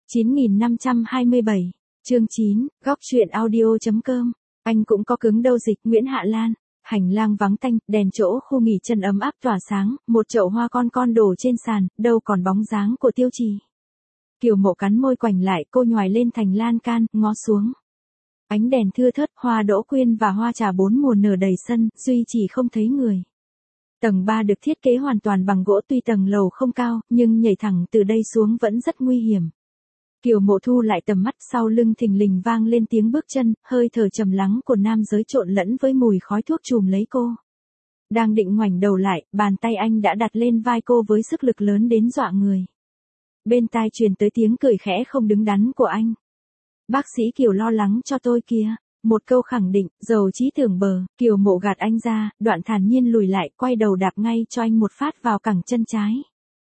9527, chương 9, góc truyện audio.com. Anh cũng có cứng đâu dịch. Nguyễn Hạ Lan. Hành lang vắng tanh, đèn chỗ khu nghỉ chân ấm áp tỏa sáng, một chậu hoa con đổ trên sàn, đâu còn bóng dáng của Tiêu Trì. Kiều Mộ cắn môi quành lại, cô nhoài lên thành lan can, ngó xuống. Ánh đèn thưa thớt, hoa đỗ quyên và hoa trà bốn mùa nở đầy sân, duy chỉ không thấy người. Tầng 3 được thiết kế hoàn toàn bằng gỗ, tuy tầng lầu không cao, nhưng nhảy thẳng từ đây xuống vẫn rất nguy hiểm. Kiều Mộ thu lại tầm mắt, sau lưng thình lình vang lên tiếng bước chân, hơi thở trầm lắng của nam giới trộn lẫn với mùi khói thuốc trùm lấy cô. Đang định ngoảnh đầu lại, bàn tay anh đã đặt lên vai cô với sức lực lớn đến dọa người. Bên tai truyền tới tiếng cười khẽ không đứng đắn của anh. Bác sĩ Kiều lo lắng cho tôi kìa. Một câu khẳng định, giàu trí tưởng bờ. Kiều Mộ gạt anh ra, đoạn thản nhiên lùi lại, quay đầu đạp ngay cho anh một phát vào cẳng chân trái.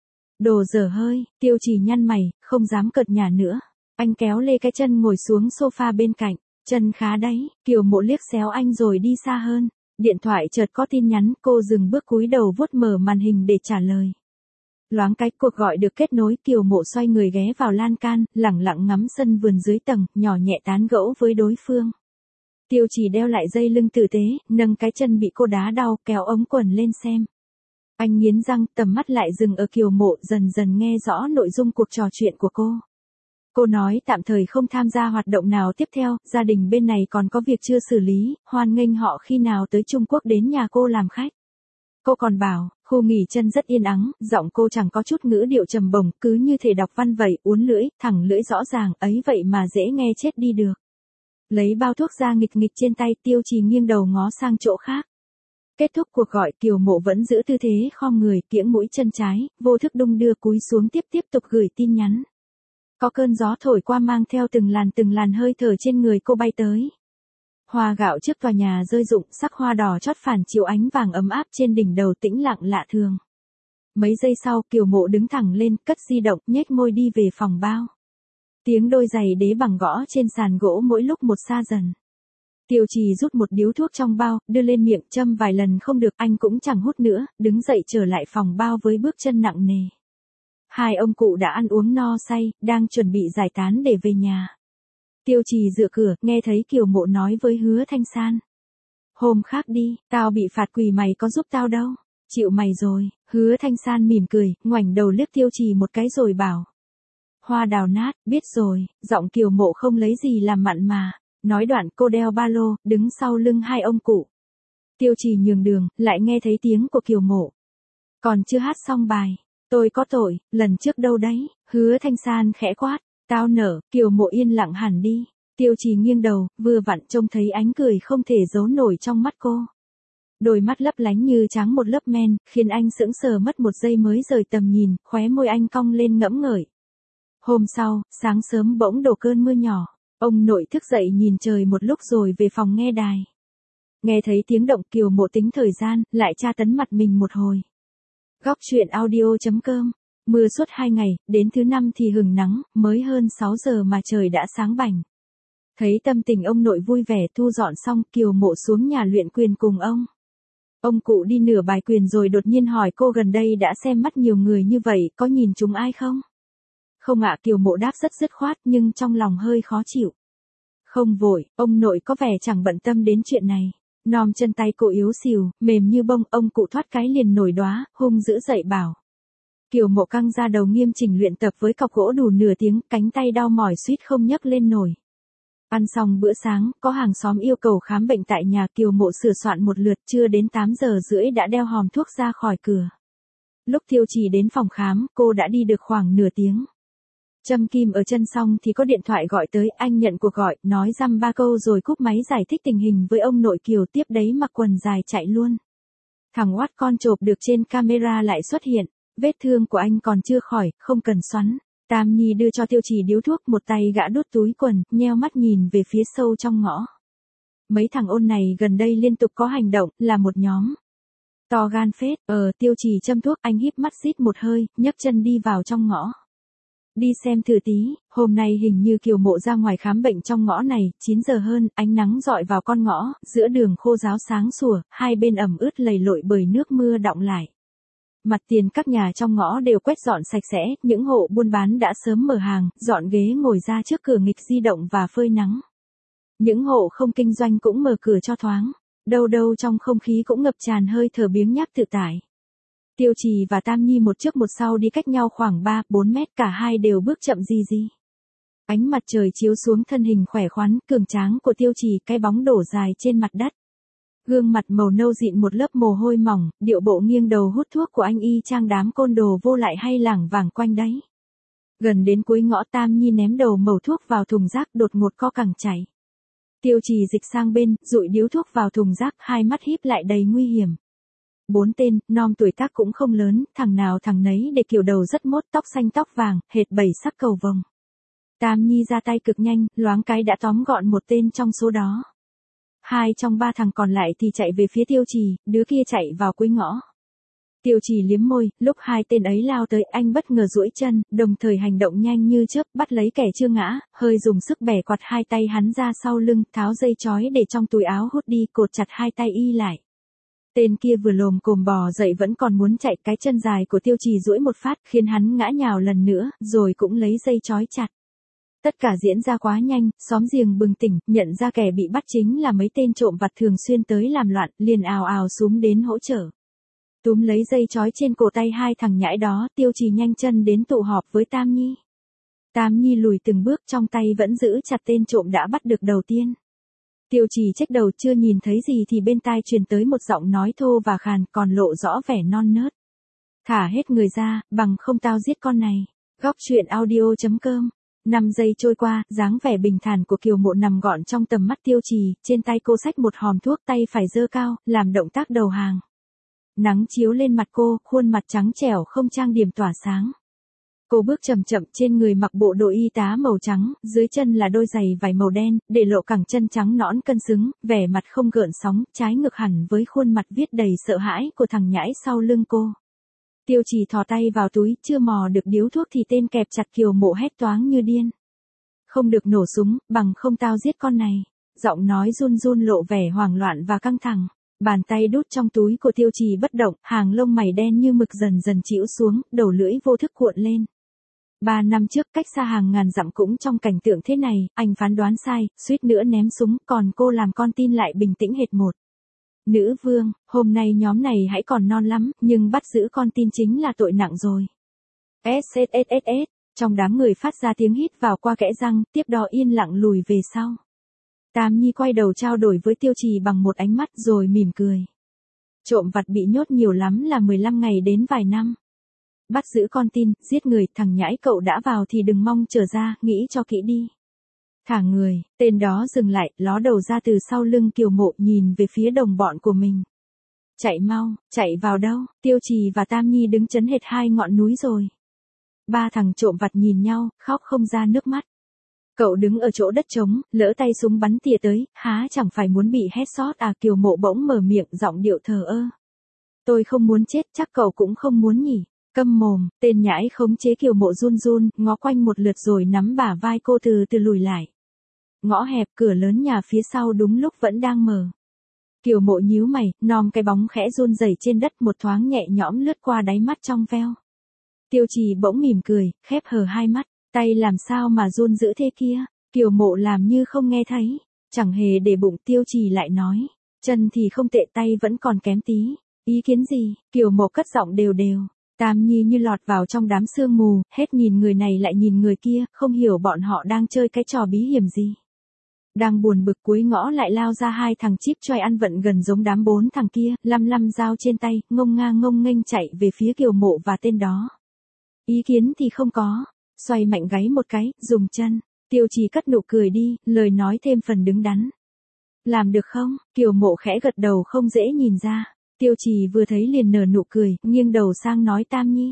Đồ dở hơi. Tiêu Trì nhăn mày, không dám cợt nhả nữa. Anh kéo lê cái chân ngồi xuống sofa bên cạnh. Chân khá đấy. Kiều Mộ liếc xéo anh rồi đi xa hơn. Điện thoại chợt có tin nhắn, cô dừng bước cúi đầu vuốt mở màn hình để trả lời. Loáng cái cuộc gọi được kết nối, Kiều Mộ xoay người ghé vào lan can, lẳng lặng ngắm sân vườn dưới tầng, nhỏ nhẹ tán gẫu với đối phương. Tiêu Trì đeo lại dây lưng tử tế, nâng cái chân bị cô đá đau, kéo ống quần lên xem. Anh nghiến răng, tầm mắt lại dừng ở Kiều Mộ, dần dần nghe rõ nội dung cuộc trò chuyện của cô. Cô nói tạm thời không tham gia hoạt động nào tiếp theo, gia đình bên này còn có việc chưa xử lý, hoan nghênh họ khi nào tới Trung Quốc đến nhà cô làm khách. Cô còn bảo, khu nghỉ chân rất yên ắng, giọng cô chẳng có chút ngữ điệu trầm bổng, cứ như thể đọc văn vậy, uốn lưỡi, thẳng lưỡi rõ ràng, ấy vậy mà dễ nghe chết đi được. Lấy bao thuốc ra nghịch nghịch trên tay, Tiêu Trì nghiêng đầu ngó sang chỗ khác. Kết thúc cuộc gọi, Kiều Mộ vẫn giữ tư thế khom người, kiễng mũi chân trái, vô thức đung đưa cúi xuống tiếp tục gửi tin nhắn. Có cơn gió thổi qua mang theo từng làn hơi thở trên người cô bay tới. Hoa gạo trước tòa nhà rơi rụng, sắc hoa đỏ chót phản chiếu ánh vàng ấm áp trên đỉnh đầu tĩnh lặng lạ thường. Mấy giây sau, Kiều Mộ đứng thẳng lên, cất di động, nhếch môi đi về phòng bao. Tiếng đôi giày đế bằng gõ trên sàn gỗ mỗi lúc một xa dần. Tiêu Trì rút một điếu thuốc trong bao, đưa lên miệng, châm vài lần không được, anh cũng chẳng hút nữa, đứng dậy trở lại phòng bao với bước chân nặng nề. Hai ông cụ đã ăn uống no say, đang chuẩn bị giải tán để về nhà. Tiêu Trì dựa cửa, nghe thấy Kiều Mộ nói với Hứa Thanh San. Hôm khác đi, tao bị phạt quỳ mày có giúp tao đâu. Chịu mày rồi. Hứa Thanh San mỉm cười, ngoảnh đầu liếc Tiêu Trì một cái rồi bảo. Hoa đào nát, biết rồi. Giọng Kiều Mộ không lấy gì làm mặn mà. Nói đoạn cô đeo ba lô, đứng sau lưng hai ông cụ. Tiêu Trì nhường đường, lại nghe thấy tiếng của Kiều Mộ. Còn chưa hát xong bài. Tôi có tội, lần trước đâu đấy. Hứa Thanh San khẽ quát. Tao nở. Kiều Mộ yên lặng hẳn đi. Tiêu Trì nghiêng đầu, vừa vặn trông thấy ánh cười không thể giấu nổi trong mắt cô. Đôi mắt lấp lánh như tráng một lớp men, khiến anh sững sờ mất một giây mới rời tầm nhìn, khóe môi anh cong lên ngẫm ngợi. Hôm sau, sáng sớm bỗng đổ cơn mưa nhỏ. Ông nội thức dậy nhìn trời một lúc rồi về phòng nghe đài. Nghe thấy tiếng động, Kiều Mộ tính thời gian, lại tra tấn mặt mình một hồi. Góc truyện audio.com. Mưa suốt 2 ngày, đến thứ 5 thì hừng nắng, mới hơn 6 giờ mà trời đã sáng bảnh. Thấy tâm tình ông nội vui vẻ, thu dọn xong, Kiều Mộ xuống nhà luyện quyền cùng ông. Ông cụ đi nửa bài quyền rồi đột nhiên hỏi cô gần đây đã xem mắt nhiều người như vậy, có nhìn chúng ai không? Không ạ, Kiều Mộ đáp rất dứt khoát nhưng trong lòng hơi khó chịu. Không vội, ông nội có vẻ chẳng bận tâm đến chuyện này. Nòm chân tay cô yếu xìu, mềm như bông, ông cụ thoát cái liền nổi đoá, hung dữ dậy bảo. Kiều Mộ căng ra đầu nghiêm chỉnh luyện tập với cọc gỗ đủ nửa tiếng, cánh tay đau mỏi suýt không nhấc lên nổi. Ăn xong bữa sáng, có hàng xóm yêu cầu khám bệnh tại nhà, Kiều Mộ sửa soạn một lượt, chưa đến 8 giờ rưỡi đã đeo hòm thuốc ra khỏi cửa. Lúc Tiêu Trì đến phòng khám, cô đã đi được khoảng nửa tiếng. Châm kim ở chân xong thì có điện thoại gọi tới, anh nhận cuộc gọi, nói dăm ba câu rồi cúp máy giải thích tình hình với ông nội Kiều, tiếp đấy mặc quần dài chạy luôn. Thằng oát con chộp được trên camera lại xuất hiện, vết thương của anh còn chưa khỏi, không cần xoắn. Tam Nhi đưa cho Tiêu Trì điếu thuốc, một tay gã đút túi quần, nheo mắt nhìn về phía sâu trong ngõ. Mấy thằng ôn này gần đây liên tục có hành động, là một nhóm. To gan phết, Tiêu Trì châm thuốc, anh híp mắt rít một hơi, nhấc chân đi vào trong ngõ. Đi xem thử tí, hôm nay hình như Kiều Mộ ra ngoài khám bệnh trong ngõ này, 9 giờ hơn, ánh nắng rọi vào con ngõ, giữa đường khô ráo sáng sủa, hai bên ẩm ướt lầy lội bởi nước mưa đọng lại. Mặt tiền các nhà trong ngõ đều quét dọn sạch sẽ, những hộ buôn bán đã sớm mở hàng, dọn ghế ngồi ra trước cửa nghịch di động và phơi nắng. Những hộ không kinh doanh cũng mở cửa cho thoáng. Đâu đâu trong không khí cũng ngập tràn hơi thở biếng nhác tự tại. Tiêu Trì và Tam Nhi một trước một sau đi cách nhau khoảng 3-4 mét, cả hai đều bước chậm rì rì. Ánh mặt trời chiếu xuống thân hình khỏe khoắn, cường tráng của Tiêu Trì, cái bóng đổ dài trên mặt đất. Gương mặt màu nâu dịn một lớp mồ hôi mỏng, điệu bộ nghiêng đầu hút thuốc của anh y chang đám côn đồ vô lại hay lảng vảng quanh đấy. Gần đến cuối ngõ, Tam Nhi ném đầu mẩu thuốc vào thùng rác, đột ngột co cẳng chạy. Tiêu Trì dịch sang bên, dụi điếu thuốc vào thùng rác, hai mắt híp lại đầy nguy hiểm. 4 tên, nom tuổi tác cũng không lớn, thằng nào thằng nấy để kiểu đầu rất mốt, tóc xanh tóc vàng, hệt 7 sắc cầu vồng. Tam Nhi ra tay cực nhanh, loáng cái đã tóm gọn một tên trong số đó. 2 trong 3 thằng còn lại thì chạy về phía Tiêu Trì, đứa kia chạy vào cuối ngõ. Tiêu Trì liếm môi, lúc 2 tên ấy lao tới, anh bất ngờ duỗi chân, đồng thời hành động nhanh như chớp, bắt lấy kẻ chưa ngã, hơi dùng sức bẻ quạt 2 tay hắn ra sau lưng, tháo dây trói để trong túi áo hút đi, cột chặt 2 tay y lại. Tên kia vừa lồm cồm bò dậy vẫn còn muốn chạy, cái chân dài của Tiêu Trì duỗi một phát khiến hắn ngã nhào lần nữa, rồi cũng lấy dây trói chặt. Tất cả diễn ra quá nhanh, xóm giềng bừng tỉnh, nhận ra kẻ bị bắt chính là mấy tên trộm vặt thường xuyên tới làm loạn, liền ào ào xúm đến hỗ trợ. Túm lấy dây trói trên cổ tay 2 thằng nhãi đó, Tiêu Trì nhanh chân đến tụ họp với Tam Nhi. Tam Nhi lùi từng bước, trong tay vẫn giữ chặt tên trộm đã bắt được đầu tiên. Tiêu Trì chếch đầu, chưa nhìn thấy gì thì bên tai truyền tới một giọng nói thô và khàn, còn lộ rõ vẻ non nớt. Thả hết người ra, bằng không tao giết con này. Góc truyện audio.com. 5 giây trôi qua, dáng vẻ bình thản của Kiều Mộ nằm gọn trong tầm mắt Tiêu Trì, trên tay cô xách một hòm thuốc, tay phải giơ cao, làm động tác đầu hàng. Nắng chiếu lên mặt cô, khuôn mặt trắng trẻo không trang điểm tỏa sáng. Cô bước chậm chậm, trên người mặc bộ đồ y tá màu trắng, dưới chân là đôi giày vải màu đen, để lộ cẳng chân trắng nõn cân xứng, vẻ mặt không gợn sóng, trái ngược hẳn với khuôn mặt viết đầy sợ hãi của thằng nhãi sau lưng cô. Tiêu Trì thò tay vào túi, chưa mò được điếu thuốc thì tên kẹp chặt Kiều Mộ hét toáng như điên. Không được nổ súng, bằng không tao giết con này. Giọng nói run run lộ vẻ hoảng loạn và căng thẳng. Bàn tay đút trong túi của Tiêu Trì bất động, hàng lông mày đen như mực dần dần chĩu xuống, đầu lưỡi vô thức cuộn lên. 3 năm trước, cách xa hàng ngàn dặm cũng trong cảnh tượng thế này, anh phán đoán sai, suýt nữa ném súng, còn cô làm con tin lại bình tĩnh hệt một. Nữ vương, hôm nay nhóm này hãy còn non lắm, nhưng bắt giữ con tin chính là tội nặng rồi. SSSS, trong đám người phát ra tiếng hít vào qua kẽ răng, tiếp đó yên lặng lùi về sau. Tam Nhi quay đầu trao đổi với Tiêu Trì bằng một ánh mắt rồi mỉm cười. Trộm vặt bị nhốt nhiều lắm là 15 ngày đến vài năm. Bắt giữ con tin, giết người, thằng nhãi cậu đã vào thì đừng mong trở ra, nghĩ cho kỹ đi. Thả người, tên đó dừng lại, ló đầu ra từ sau lưng Kiều Mộ, nhìn về phía đồng bọn của mình. Chạy mau, chạy vào đâu? Tiêu Trì và Tam Nhi đứng chấn hệt 2 ngọn núi rồi. 3 thằng trộm vặt nhìn nhau, khóc không ra nước mắt. Cậu đứng ở chỗ đất trống, lỡ tay súng bắn tỉa tới, há chẳng phải muốn bị headshot à? Kiều Mộ bỗng mở miệng, giọng điệu thờ ơ. Tôi không muốn chết, chắc cậu cũng không muốn nhỉ? Câm mồm, tên nhãi khống chế Kiều Mộ run run, ngó quanh một lượt rồi nắm bả vai cô từ từ lùi lại. Ngõ hẹp, cửa lớn nhà phía sau đúng lúc vẫn đang mở. Kiều Mộ nhíu mày, nom cái bóng khẽ run rẩy trên đất, một thoáng nhẹ nhõm lướt qua đáy mắt trong veo. Tiêu Trì bỗng mỉm cười, khép hờ hai mắt, tay làm sao mà run dữ thế kia? Kiều Mộ làm như không nghe thấy, chẳng hề để bụng. Tiêu Trì lại nói, chân thì không tệ, tay vẫn còn kém tí. Ý kiến gì? Kiều Mộ cất giọng đều đều. Tam Nhi như lọt vào trong đám sương mù, hết nhìn người này lại nhìn người kia, không hiểu bọn họ đang chơi cái trò bí hiểm gì. Đang buồn bực, cuối ngõ lại lao ra 2 thằng chíp choai ăn vận gần giống đám 4 thằng kia, lăm dao trên tay, ngông ngang ngông nghênh chạy về phía Kiều Mộ và tên đó. Ý kiến thì không có, xoay mạnh gáy một cái, dùng chân. Tiêu Trì cất nụ cười đi, lời nói thêm phần đứng đắn. Làm được không? Kiều Mộ khẽ gật đầu, không dễ nhìn ra. Tiêu Trì vừa thấy liền nở nụ cười, nghiêng đầu sang nói Tam Nhi.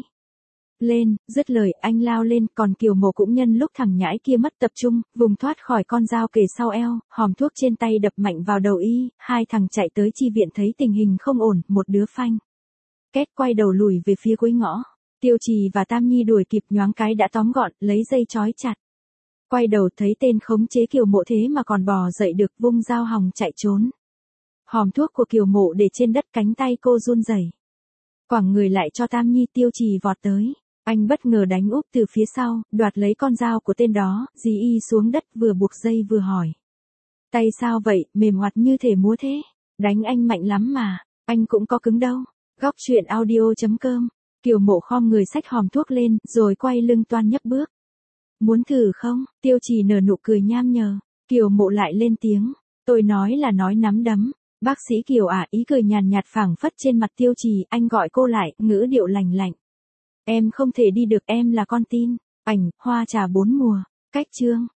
Lên, dứt lời, anh lao lên, còn Kiều Mộ cũng nhân lúc thằng nhãi kia mất tập trung, vùng thoát khỏi con dao kề sau eo, hòm thuốc trên tay đập mạnh vào đầu y, 2 thằng chạy tới chi viện thấy tình hình không ổn, một đứa phanh. Két quay đầu lùi về phía cuối ngõ. Tiêu Trì và Tam Nhi đuổi kịp, nhoáng cái đã tóm gọn, lấy dây trói chặt. Quay đầu thấy tên khống chế Kiều Mộ thế mà còn bò dậy được, vung dao hòng chạy trốn. Hòm thuốc của Kiều Mộ để trên đất, cánh tay cô run rẩy. Quẳng người lại cho Tam Nhi. Tiêu Trì vọt tới. Anh bất ngờ đánh úp từ phía sau, đoạt lấy con dao của tên đó, dí y xuống đất vừa buộc dây vừa hỏi. Tay sao vậy, mềm hoạt như thể múa thế. Đánh anh mạnh lắm mà, anh cũng có cứng đâu. Góc truyện audio.com. Kiều Mộ khom người xách hòm thuốc lên, rồi quay lưng toan nhấc bước. Muốn thử không? Tiêu Trì nở nụ cười nham nhở. Kiều Mộ lại lên tiếng. Tôi nói là nói nắm đấm. Bác sĩ Kiều à, ý cười nhàn nhạt phảng phất trên mặt Tiêu Trì. Anh gọi cô lại, ngữ điệu lành lạnh. Em không thể đi được, em là con tin. Ảnh, hoa trà 4 mùa. Cách chương.